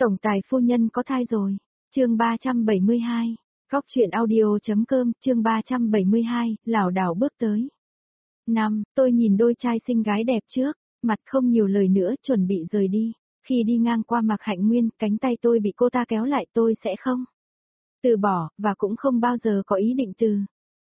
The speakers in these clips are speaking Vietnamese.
Tổng tài phu nhân có thai rồi. Chương 372. Góc truyện audio.com, chương 372, lảo đảo bước tới. Tôi nhìn đôi trai xinh gái đẹp trước, mặt không nhiều lời nữa chuẩn bị rời đi. Khi đi ngang qua Mạc Hạnh Nguyên, cánh tay tôi bị cô ta kéo lại, tôi sẽ không từ bỏ, và cũng không bao giờ có ý định từ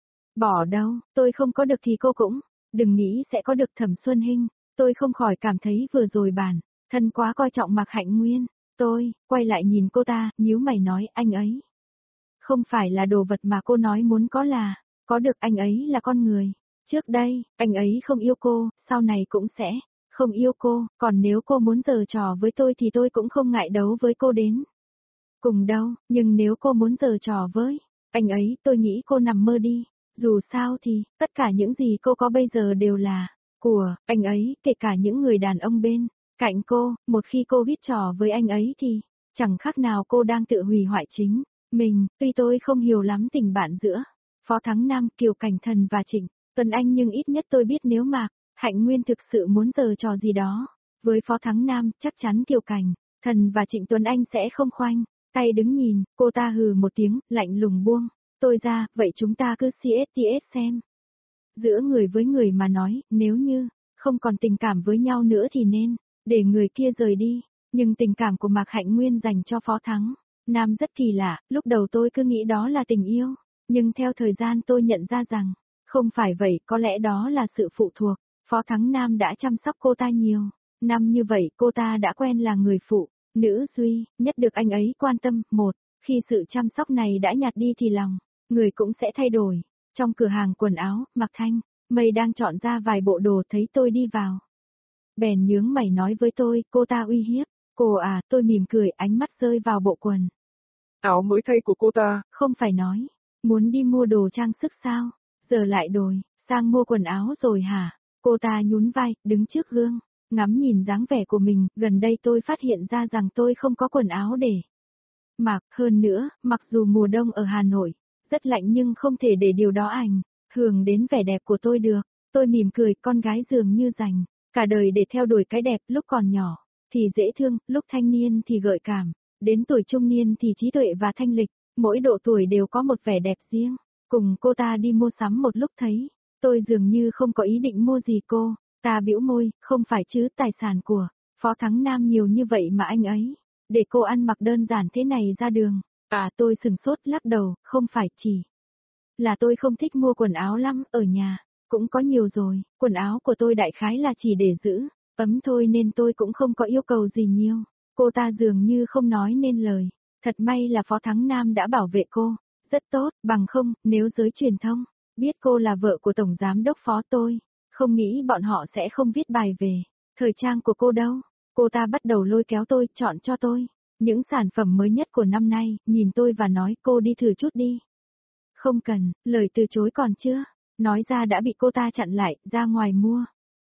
bỏ đâu, tôi không có được thì cô cũng đừng nghĩ sẽ có được. Thẩm Xuân Hinh, tôi không khỏi cảm thấy vừa rồi bản thân quá coi trọng Mạc Hạnh Nguyên. Tôi quay lại nhìn cô ta, nhíu mày nói, anh ấy không phải là đồ vật mà cô nói muốn có được, anh ấy là con người. Trước đây, anh ấy không yêu cô, sau này cũng sẽ không yêu cô, còn nếu cô muốn giở trò với tôi thì tôi cũng không ngại đấu với cô đến cùng đâu, nhưng nếu cô muốn giở trò với anh ấy, tôi nghĩ cô nằm mơ đi. Dù sao thì, tất cả những gì cô có bây giờ đều là của anh ấy, kể cả những người đàn ông bên cạnh cô. Một khi cô ghét trò với anh ấy thì chẳng khác nào cô đang tự hủy hoại chính mình. Tuy tôi không hiểu lắm tình bạn giữa Phó Thắng Nam, Kiều Cảnh Thần và Trịnh Tuấn Anh, nhưng ít nhất tôi biết nếu Mạc Hạnh Nguyên thực sự muốn giở trò gì đó với Phó Thắng Nam, chắc chắn Kiều Cảnh Thần và Trịnh Tuấn Anh sẽ không khoanh tay đứng nhìn. Cô ta hừ một tiếng, lạnh lùng buông tôi ra, vậy chúng ta cứ CSTS xem. Giữa người với người mà nói, nếu như không còn tình cảm với nhau nữa thì nên để người kia rời đi. Nhưng tình cảm của Mạc Hạnh Nguyên dành cho Phó Thắng Nam rất kỳ lạ, lúc đầu tôi cứ nghĩ đó là tình yêu, nhưng theo thời gian tôi nhận ra rằng không phải vậy, có lẽ đó là sự phụ thuộc. Phó Thắng Nam đã chăm sóc cô ta nhiều năm như vậy, cô ta đã quen là người phụ nữ duy nhất được anh ấy quan tâm. Khi sự chăm sóc này đã nhạt đi thì lòng người cũng sẽ thay đổi. Trong cửa hàng quần áo, Mạc Thanh Mây đang chọn ra vài bộ đồ, thấy tôi đi vào bèn nhướng mày nói với tôi, cô ta uy hiếp cô à? Tôi mỉm cười, ánh mắt rơi vào bộ quần áo mới thay của cô ta. Không phải nói muốn đi mua đồ trang sức sao? Giờ lại đổi sang mua quần áo rồi hả? Cô ta nhún vai, đứng trước gương ngắm nhìn dáng vẻ của mình. Gần đây tôi phát hiện ra rằng tôi không có quần áo để mặc. Hơn nữa, mặc dù mùa đông ở Hà Nội rất lạnh, nhưng không thể để điều đó ảnh hưởng đến vẻ đẹp của tôi được. Tôi mỉm cười, con gái dường như dành cả đời để theo đuổi cái đẹp. Lúc còn nhỏ thì dễ thương, lúc thanh niên thì gợi cảm, đến tuổi trung niên thì trí tuệ và thanh lịch. Mỗi độ tuổi đều có một vẻ đẹp riêng. Cùng cô ta đi mua sắm một lúc, thấy tôi dường như không có ý định mua gì. Cô ta bĩu môi, không phải chứ, tài sản của Phó Thắng Nam nhiều như vậy mà anh ấy để cô ăn mặc đơn giản thế này ra đường à? Tôi sừng sốt, lắc đầu, không phải, chỉ là tôi không thích mua quần áo lắm, ở nhà cũng có nhiều rồi. Quần áo của tôi đại khái là chỉ để giữ ấm thôi, nên tôi cũng không có yêu cầu gì nhiều. Cô ta dường như không nói nên lời. Thật may là Phó Thắng Nam đã bảo vệ cô rất tốt, bằng không, nếu giới truyền thông biết cô là vợ của Tổng Giám đốc Phó, tôi không nghĩ bọn họ sẽ không viết bài về thời trang của cô đâu. Cô ta bắt đầu lôi kéo tôi, chọn cho tôi những sản phẩm mới nhất của năm nay, nhìn tôi và nói, cô đi thử chút đi. Không cần. Lời từ chối còn chưa nói ra đã bị cô ta chặn lại. Ra ngoài mua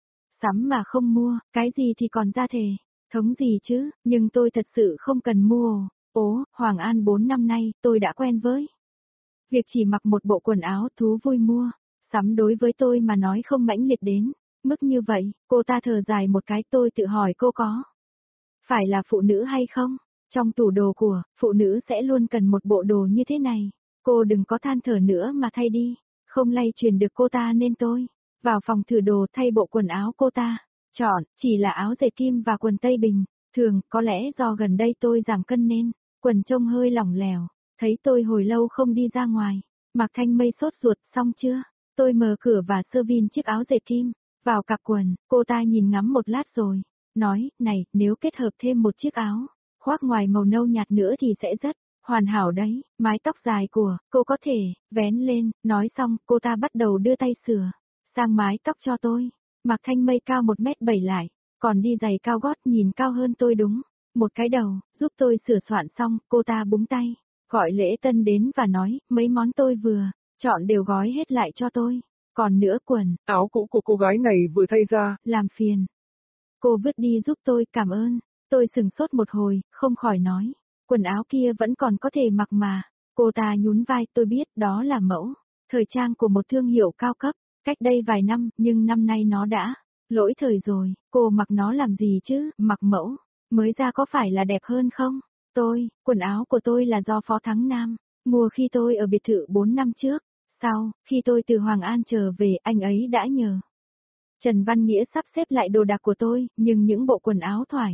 sắm mà không mua, cái gì thì còn ra thể thống gì chứ? Nhưng tôi thật sự không cần mua. Hoàng An 4 năm nay, tôi đã quen với việc chỉ mặc một bộ quần áo. Thú vui mua sắm đối với tôi mà nói không mãnh liệt đến mức như vậy. Cô ta thở dài một cái. Tôi tự hỏi cô có phải là phụ nữ hay không? Trong tủ đồ của phụ nữ sẽ luôn cần một bộ đồ như thế này. Cô đừng có than thở nữa mà thay đi. Không lay truyền được cô ta, nên tôi vào phòng thử đồ thay bộ quần áo cô ta chọn, chỉ là áo dệt kim và quần tây bình thường. Có lẽ do gần đây tôi giảm cân nên quần trông hơi lỏng lẻo. Thấy tôi hồi lâu không đi ra ngoài, Mạc Thanh Mây sốt ruột. Xong chưa? Tôi mở cửa và sơ vin chiếc áo dệt kim vào cặp quần. Cô ta nhìn ngắm một lát rồi nói, này, nếu kết hợp thêm một chiếc áo khoác ngoài màu nâu nhạt nữa thì sẽ rất hoàn hảo đấy. Mái tóc dài của cô có thể vén lên. Nói xong, cô ta bắt đầu đưa tay sửa sang mái tóc cho tôi. Mạc Thanh Mây cao 1m7 lại, còn đi giày cao gót, nhìn cao hơn tôi đúng một cái đầu. Giúp tôi sửa soạn xong, cô ta búng tay gọi lễ tân đến và nói, mấy món tôi vừa chọn đều gói hết lại cho tôi. Còn nữa, quần Áo cũ của cô gái này vừa thay ra. Làm phiền cô vứt đi giúp tôi, cảm ơn. Tôi sừng sốt một hồi, không khỏi nói, quần áo kia vẫn còn có thể mặc mà. Cô ta nhún vai, tôi biết đó là mẫu thời trang của một thương hiệu cao cấp cách đây vài năm, nhưng năm nay nó đã lỗi thời rồi. Cô mặc nó làm gì chứ? Mặc mẫu mới ra có phải là đẹp hơn không? Quần áo của tôi là do Phó Thắng Nam mua khi tôi ở biệt thự 4 năm trước. Sau, khi tôi từ Hoàng An trở về, anh ấy đã nhờ Trần Văn Nghĩa sắp xếp lại đồ đạc của tôi, nhưng những bộ quần áo thoải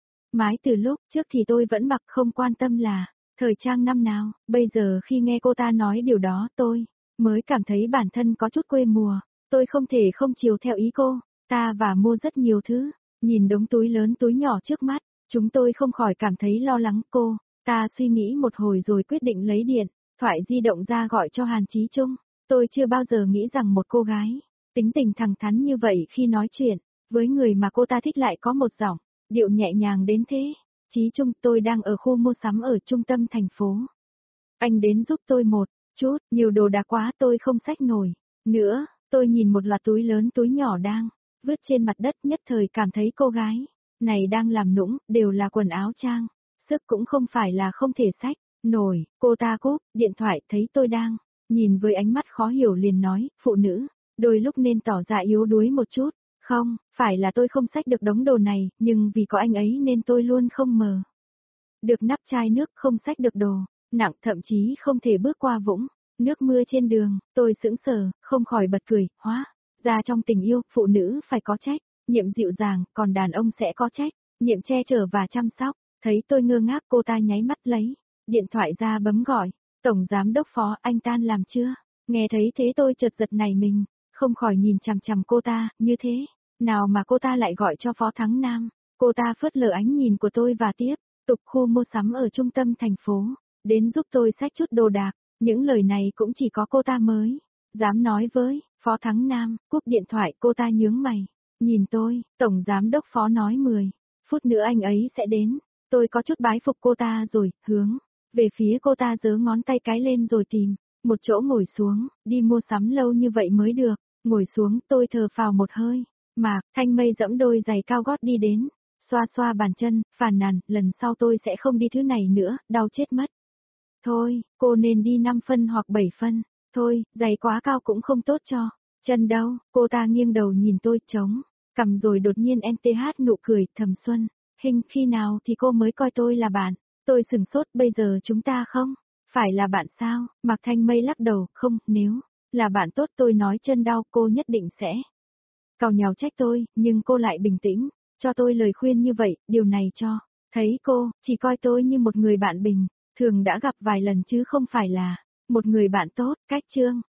mái từ lúc trước thì tôi vẫn mặc không quan tâm là thời trang năm nào. Bây giờ khi nghe cô ta nói điều đó tôi mới cảm thấy bản thân có chút quê mùa. Tôi không thể không chiều theo ý cô ta và mua rất nhiều thứ. Nhìn đống túi lớn túi nhỏ trước mắt, chúng tôi không khỏi cảm thấy lo lắng. Cô ta suy nghĩ một hồi rồi quyết định lấy điện thoại di động ra gọi cho Hàn Chí Trung. Tôi chưa bao giờ nghĩ rằng một cô gái tính tình thẳng thắn như vậy khi nói chuyện với người mà cô ta thích lại có một giọng điệu nhẹ nhàng đến thế. Chí Trung, tôi đang ở khu mua sắm ở trung tâm thành phố. Anh đến giúp tôi một chút, nhiều đồ đạc quá tôi không xách nổi. Nữa, tôi nhìn một loạt túi lớn túi nhỏ đang vứt trên mặt đất, nhất thời cảm thấy cô gái này đang làm nũng, đều là quần áo trang sức, cũng không phải là không thể xách nổi. Cô ta cúp điện thoại, thấy tôi đang nhìn với ánh mắt khó hiểu liền nói, phụ nữ đôi lúc nên tỏ ra yếu đuối một chút. Không, phải là tôi không xách được đống đồ này, nhưng vì có anh ấy nên tôi luôn không mở được nắp chai nước, không xách được đồ nặng, thậm chí không thể bước qua vũng nước mưa trên đường. Tôi sững sờ, không khỏi bật cười. Hóa ra trong tình yêu, phụ nữ phải có trách nhiệm dịu dàng, còn đàn ông sẽ có trách nhiệm che chở và chăm sóc. Thấy tôi ngơ ngác, cô ta nháy mắt lấy điện thoại ra bấm gọi. Tổng giám đốc Phó, anh tan làm chưa? Nghe thấy thế tôi chợt giật nảy mình, không khỏi nhìn chằm chằm cô ta. Như thế nào mà cô ta lại gọi cho Phó Thắng Nam? Cô ta phớt lờ ánh nhìn của tôi và tiếp tục khu mua sắm ở trung tâm thành phố, đến giúp tôi xách chút đồ đạc. Những lời này cũng chỉ có cô ta mới dám nói với Phó Thắng Nam. Cúp điện thoại, cô ta nhướng mày nhìn tôi. Tổng giám đốc Phó nói 10 phút nữa anh ấy sẽ đến. Tôi có chút bái phục cô ta rồi hướng về phía cô ta, giơ ngón tay cái lên rồi tìm một chỗ ngồi xuống. Đi mua sắm lâu như vậy mới được. Ngồi xuống, tôi thở phào một hơi. Mạc Thanh Mây giẫm đôi giày cao gót đi đến, xoa xoa bàn chân, phàn nàn, lần sau tôi sẽ không đi thứ này nữa, đau chết mất. Thôi, cô nên đi 5 phân hoặc 7 phân. Thôi, giày quá cao cũng không tốt cho chân đâu. Cô ta nghiêng đầu nhìn tôi, trống cằm rồi đột nhiên NTH nụ cười. Thầm Xuân Hinh, khi nào thì cô mới coi tôi là bạn? Tôi sửng sốt, bây giờ chúng ta không phải là bạn sao? Mạc Thanh Mây lắc đầu, không, nếu là bạn tốt tôi nói chân đau cô nhất định sẽ càu nhàu trách tôi, nhưng cô lại bình tĩnh cho tôi lời khuyên như vậy. Điều này cho thấy cô chỉ coi tôi như một người bạn bình thường đã gặp vài lần chứ không phải là một người bạn tốt. Cách chương